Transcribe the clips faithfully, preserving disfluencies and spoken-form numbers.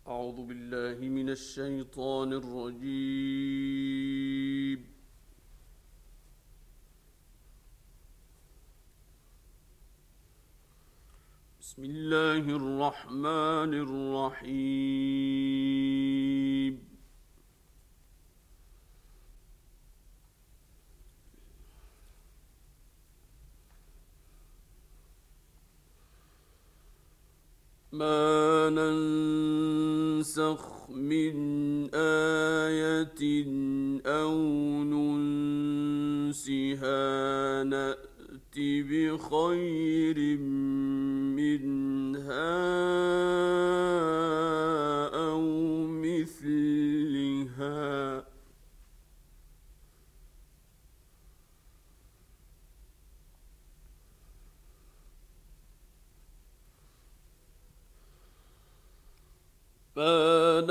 أعوذ بالله من الشيطان الرجيم. بسم الله الرحمن الرحيم. ما ننسخ من آية أو ننسها نأت بخير منها أو مثلها ما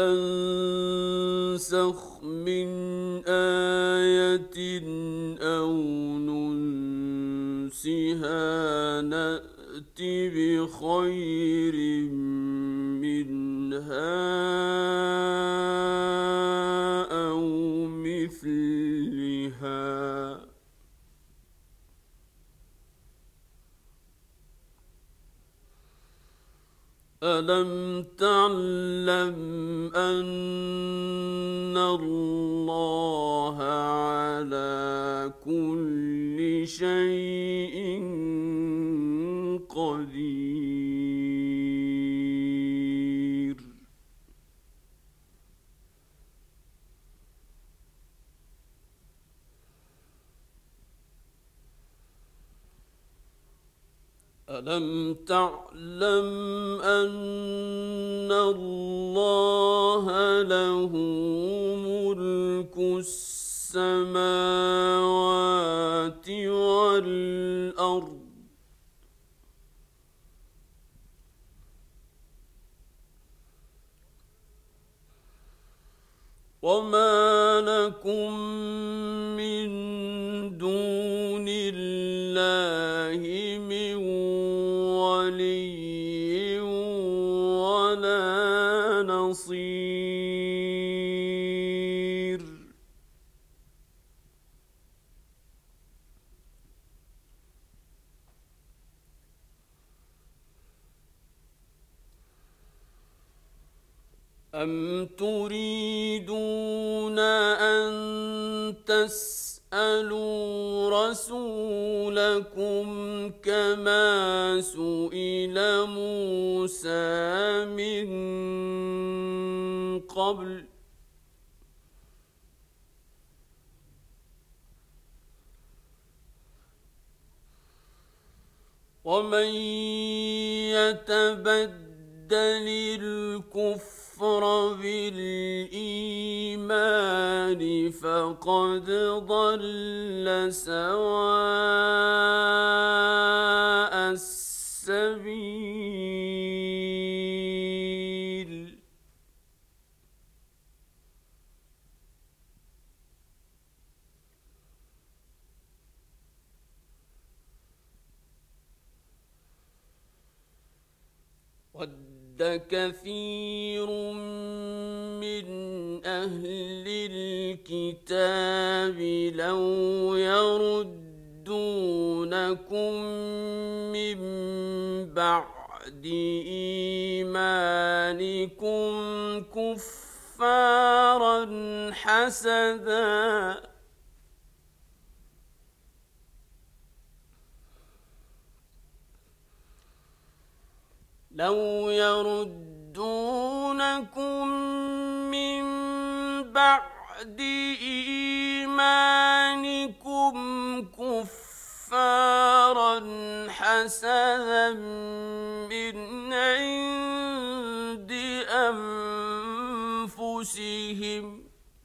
ننسخ من آية أو ننسها نأت بخير منها أو مثلها. ألم تعلم أن الله على كل شيء قدير؟ ألم تعلم أن الله له ملك السماوات والأرض وما لكم من دون الله من ولي ولا نصير. أم تريدون أن تسألوا رسولكم كما سئل موسى من قبل ومن يتبدل الكفر بالإيمان فقد ضل سواء السبيل. ود كثير من أهل الكتاب لو يردونكم من بعد إيمانكم كفارا حسدا لو يردونكم من بعد إيمانكم كفارا حسدا من عند أنفسهم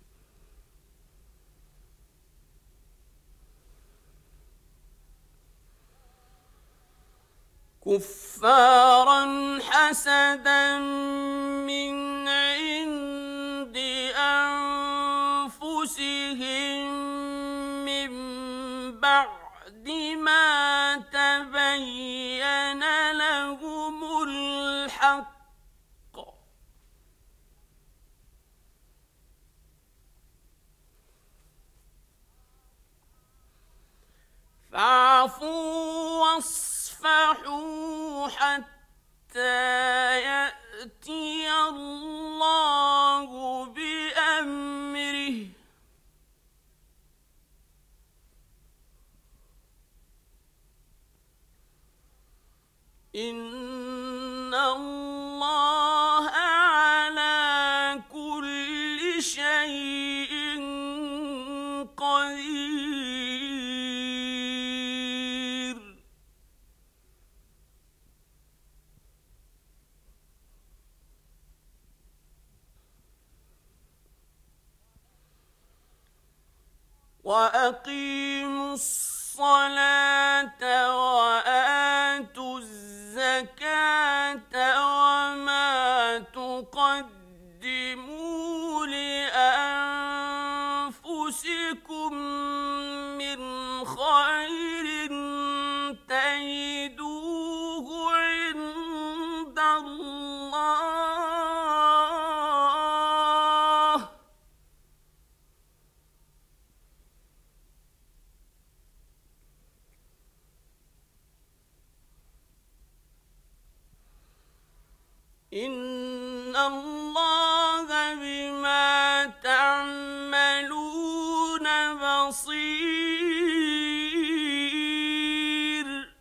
كفارا حسدا من عند أنفسهم من بعد ما تبين لهم الحق فاعفوا واصفحوا حتى يأتي الله بأمره إن الله على كل شيء قدير. وأقيموا الصلاة وآتوا الزكاة وما تقدموا لأنفسكم من خير تجدوه عند الله إن الله بما تعملون بصير.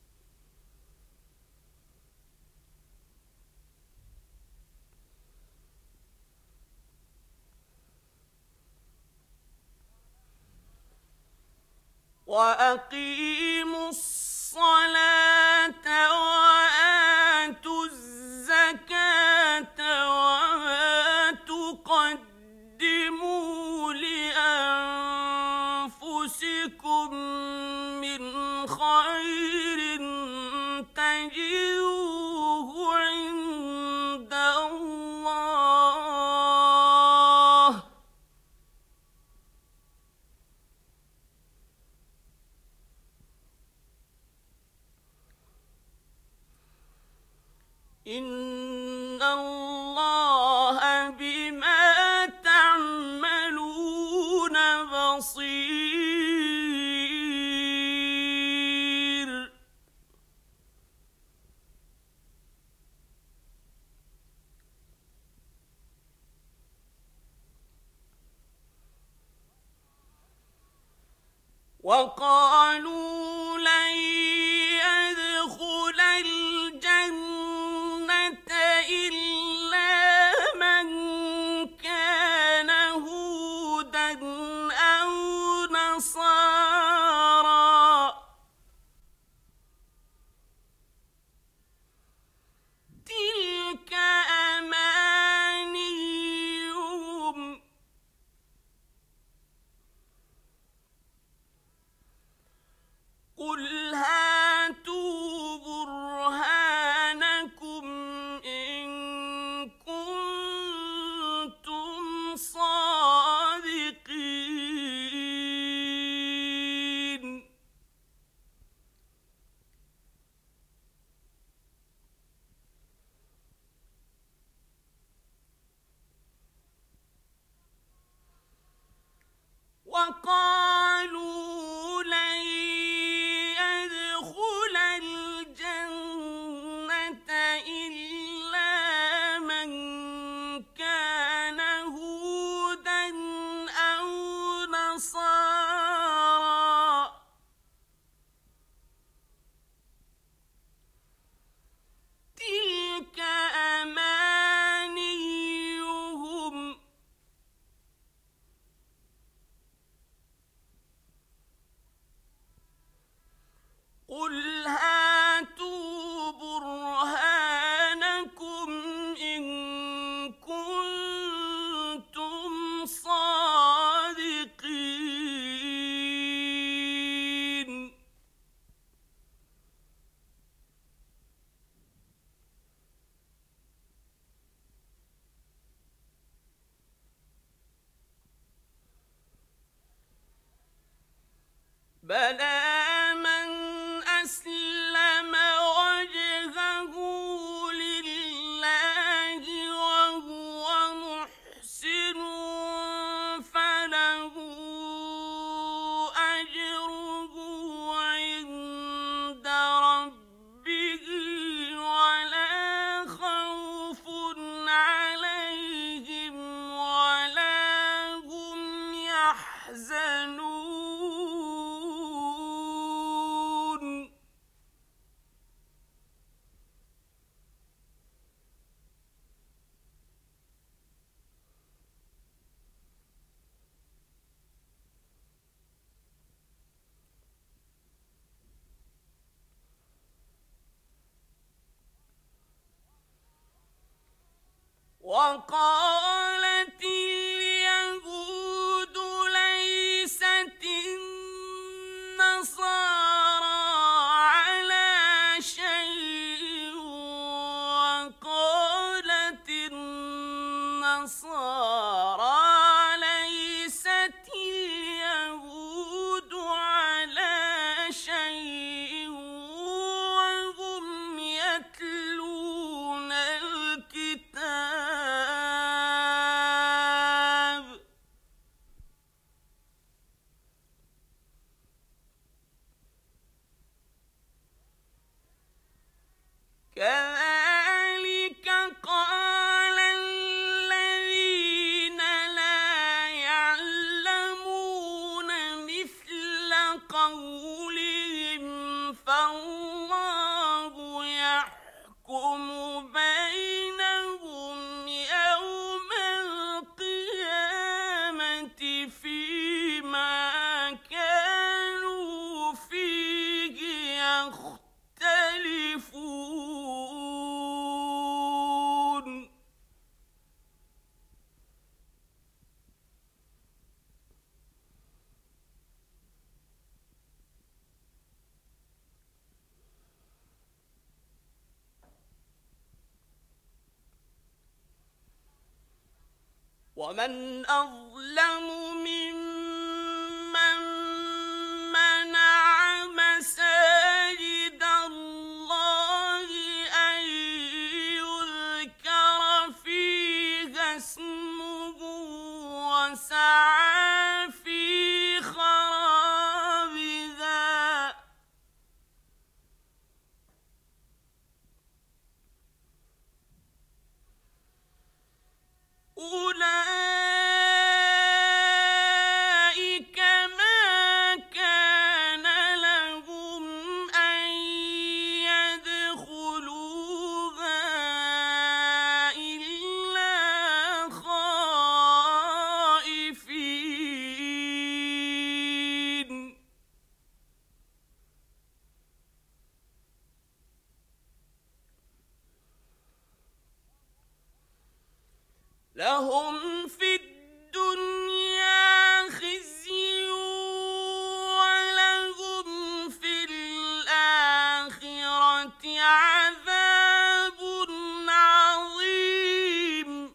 وأقيموا الصلاة وآتوا الزكاة وما تقدموا لأنفسكم من خير تجدوه عند الله إن الله بما تعملون بصير. وقالوا لن يدخل الجنة إلا من كان هودا أو نصارى تلك أمانيهم قل هاتوا برهانكم إن كنتم صادقين. وقالوا لن يدخل الجنة إلا من كان هودا أو نصارى تلك أمانيهم قل هاتوا برهانكم إن كنتم صادقين. بلى من أسلم وجهه لله وهو محسن فله أجره عند وقالت اليهود ليست النصارى على شيء وقالت النصارى ليست اليهود على شيء وهم يتلون الكتاب كذلك قال الذين لا يعلمون مثل قولهم فالله يحكم بينهم يوم القيامة فيما كانوا فيه يختلفون ومن أظلم ممن منع مساجد الله أن يذكر فيها اسمه وسعى في خرابها أولئك ما كان لهم أن يدخلوها إلا خائفين لهم في الدنيا خزي ولهم في الآخرة عذاب عظيم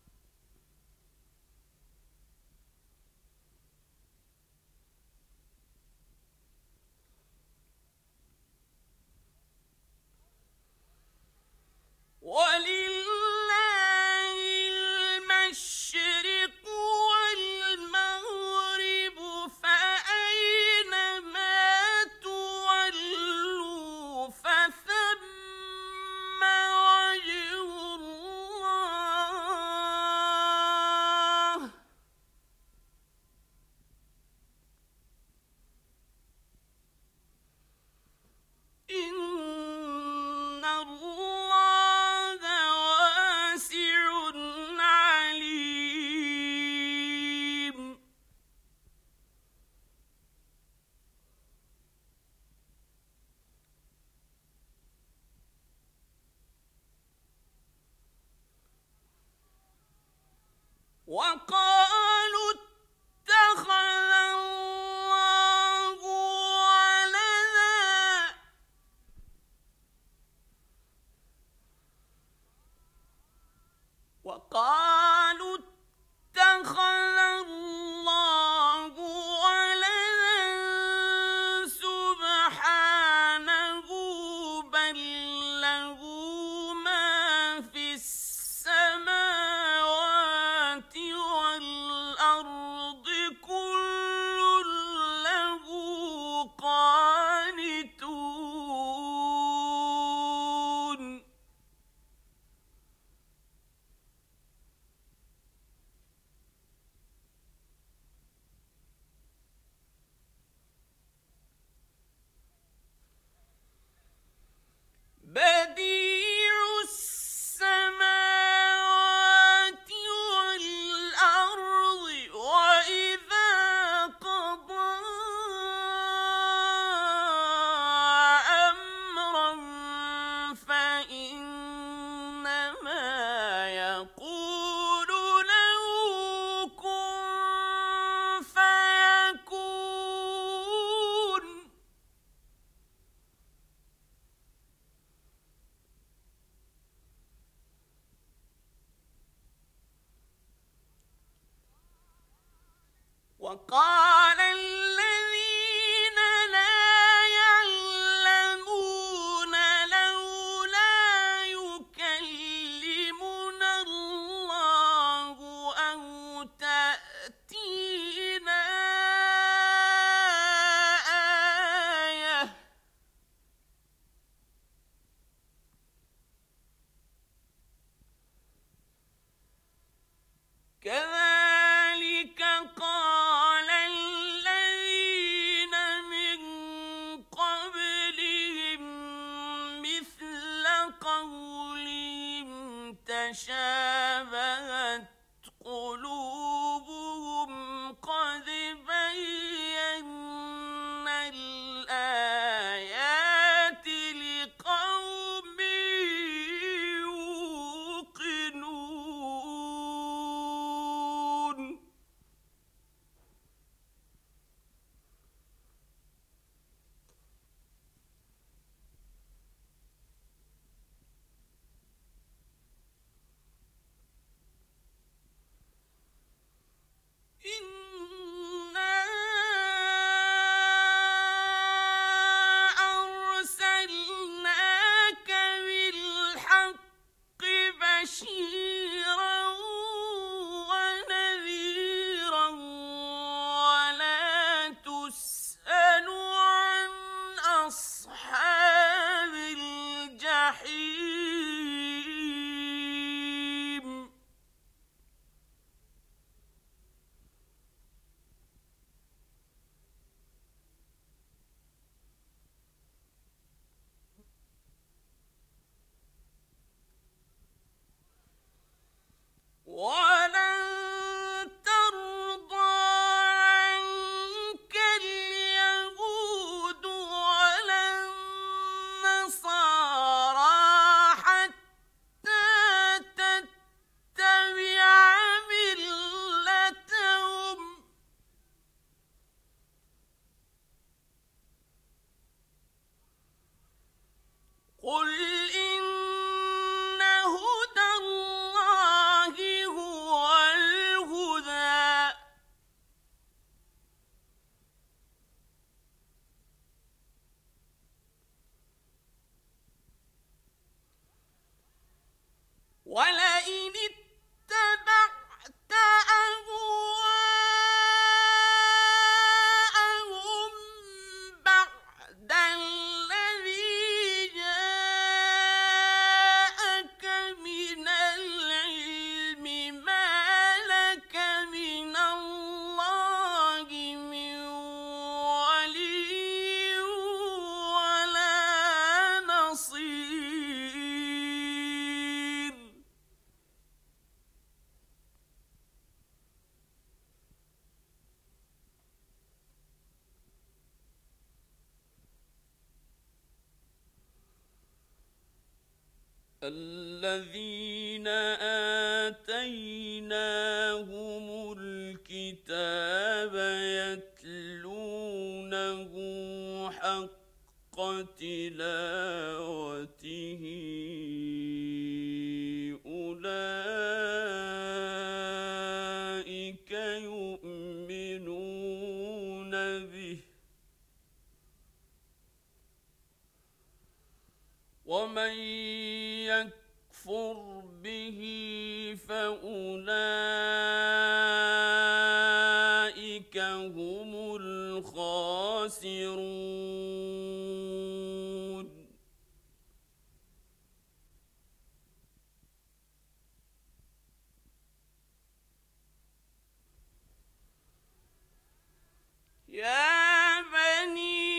ولله المشرق والمغرب فأينما تولوا فثم وجه الله إن الله واسع عليم وقالوا اتخذ الله ولدا وقالوا اتخذ الله ولدا سبحانه بل له ما في السماوات والأرض كل له قانتون وقال الذين لا يعلمون لولا يكلمنا الله أو تأتينا آية كذلك قال الذين من قبلهم مثل قولهم تشابهت قلوبهم قد بينا الآيات لقوم يوقنون إنا أرسلناك بالحق بشيرا ونذيرا ولا تسأل عن أصحاب الجحيم ولن ترضى عنك اليهود ولا النصارى حتى تتبع ملتهم قل إن هدى الله هو الهدى ولئن اتبعت أهواءهم بعد الذي جاءك من العلم ما لك من الله من ولي ولا نصير الذين آتيناهم الكتاب يتلونه حق تلاوته أولئك يؤمنون به ومن يكفر به فأولئك هم الخاسرون يا بني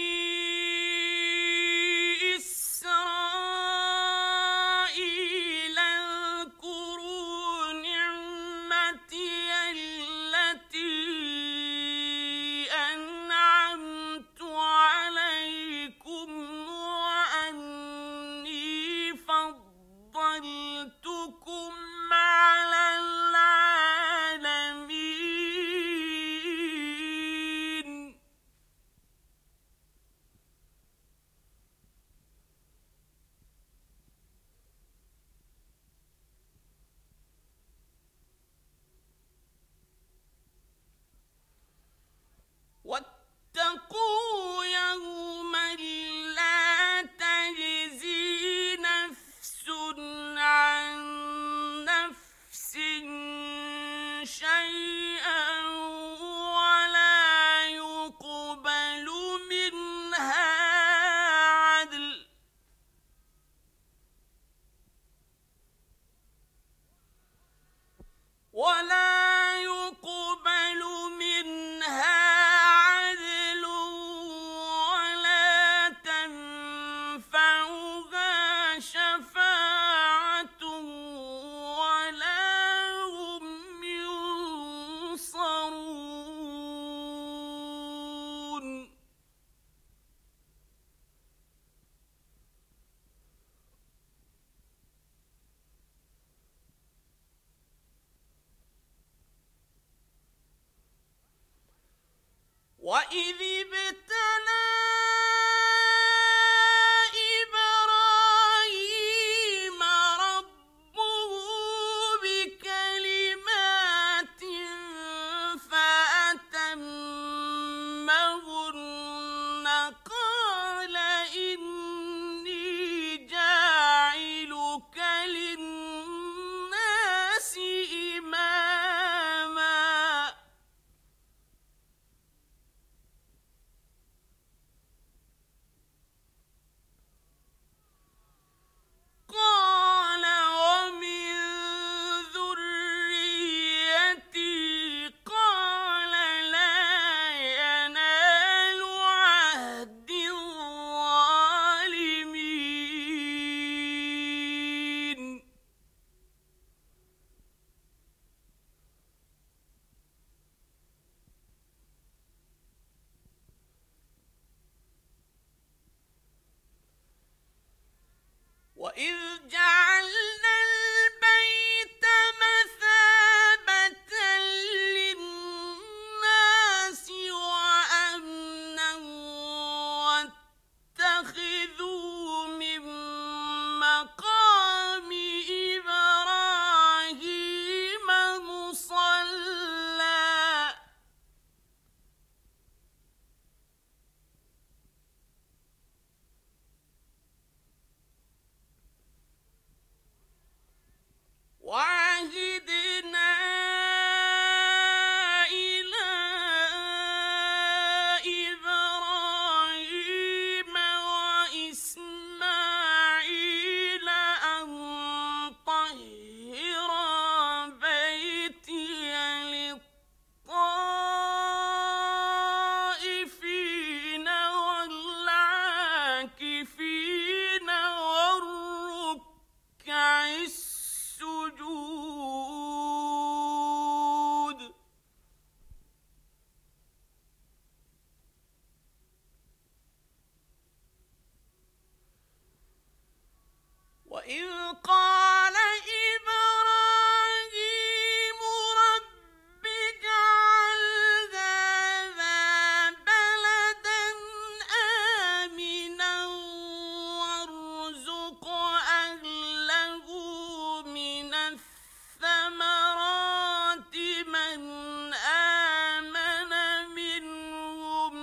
إسرائيل اذكروا نعمتي شيئا ولا يقبل منها عدل ولا يقبل منها عدل ولا تنفعها شفاعة ولا هم ينصرون. وَإِذِ ابْتَلَىٰ إِبْرَاهِيمَ رَبُّهُ بِكَلِمَاتٍ فَأَتَمَّهُنَّ قَالَ إِنِّي جَاعِلُكَ لِلنَّاسِ إِمَامًا قال ومن ذريتي قال لا ينال عهد الظالمين. وَإِذْ جَعَلْنَا الْبَيْتَ مَثَابَةً لِّلنَّاسِ وَأَمْنًا وَاتَّخِذُوا مِن مَّقَامِ إِبْرَاهِيمَ مُصَلًّى وَعَهِدْنَا إِلَىٰ إِبْرَاهِيمَ وَإِسْمَاعِيلَ أَن طَهِّرَا بَيْتِيَ لِلطَّائِفِينَ وَالْعَاكِفِينَ وَالرُّكَّعِ السُّجُودِ. وَإِذْ قَالَ إِبْرَاهِيمُ رَبِّ اجْعَلْ هَٰذَا بَلَدًا آمِنًا وَارْزُقْ أَهْلَهُ مِنَ الثَّمَرَاتِ مَنْ آمَنَ مِنْهُم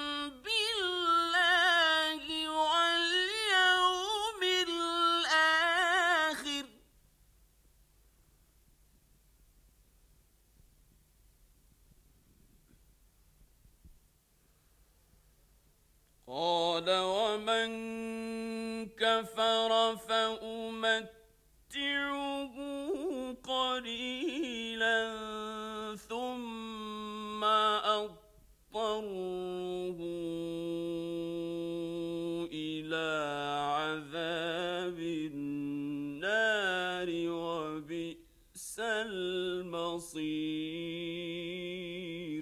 بِاللَّهِ وَالْيَوْمِ الْآخِرِ ۖ قَالَ وَمَن كَفَرَ فَأُمَتِّعُهُ قَلِيلًا ثُمَّ أَضْطَرُّهُ إِلَىٰ عَذَابِ النَّارِ وَبِئْسَ الْمَصِيرُ.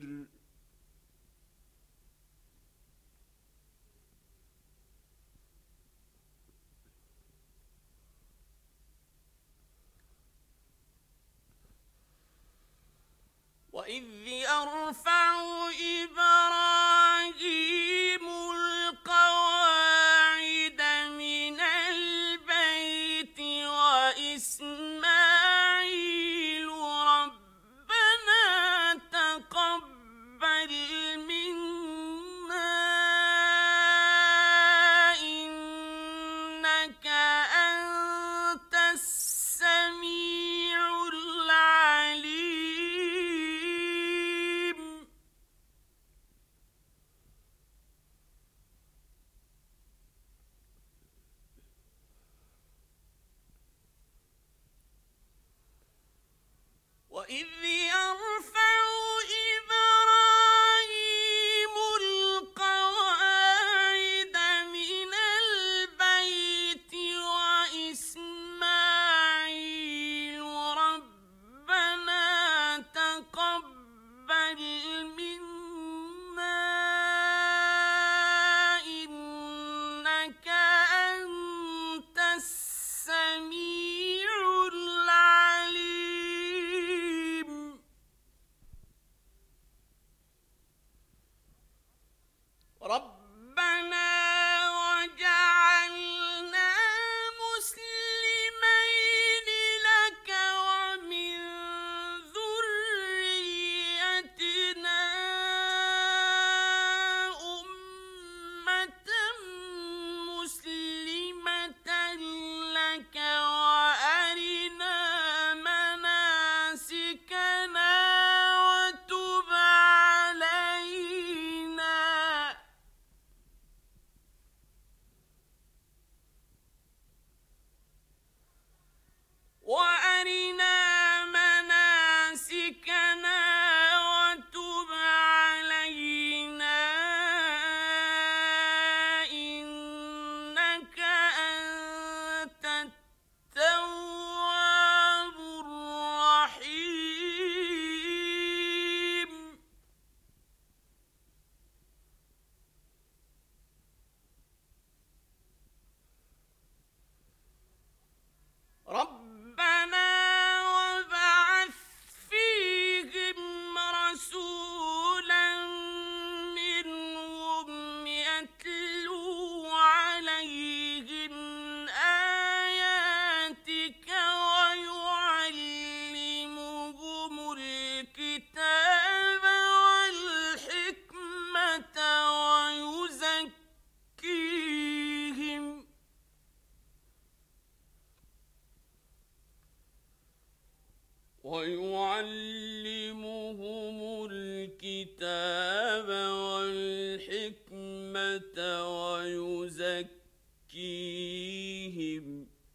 وَإِذْ يَرْفَعُ إِبْرَاهِيمُ الْقَوَاعِدَ مِنَ الْبَيْتِ وَإِسْمَاعِيلُ رَبَّنَا ويعلمهم الكتاب والحكمة ويزكيهم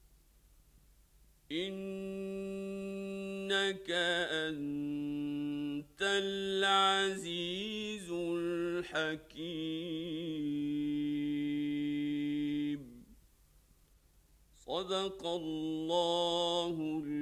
إنك أنت العزيز الحكيم. صدق الله